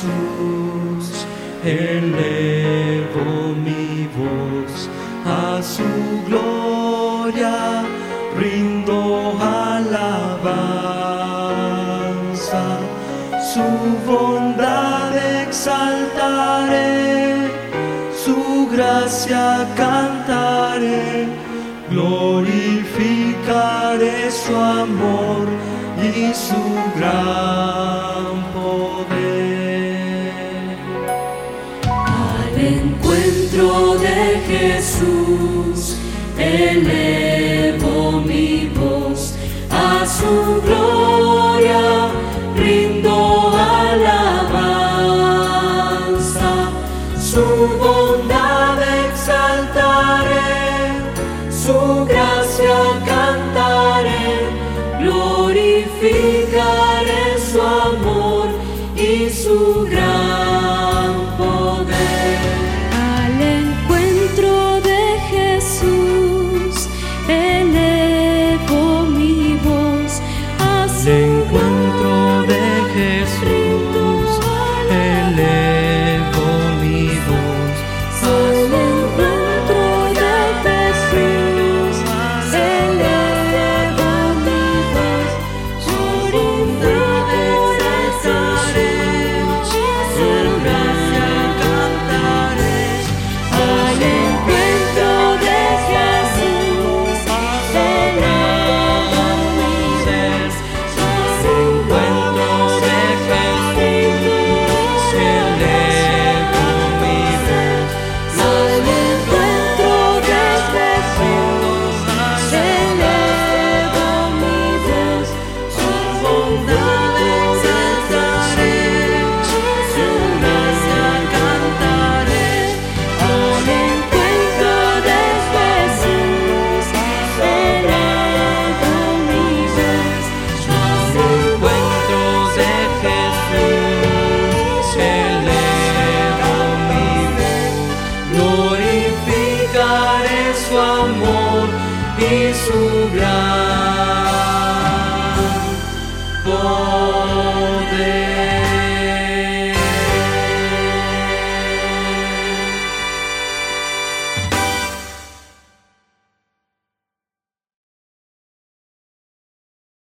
Jesús, elevo mi voz a su gloria, rindo alabanza, su bondad exaltaré, su gracia cantaré, glorificaré su amor y su gran poder. Al encuentro de Jesús, elevo mi voz a su gloria, rindo alabanza, su bondad exaltaré, su gracia cantaré, glorificaré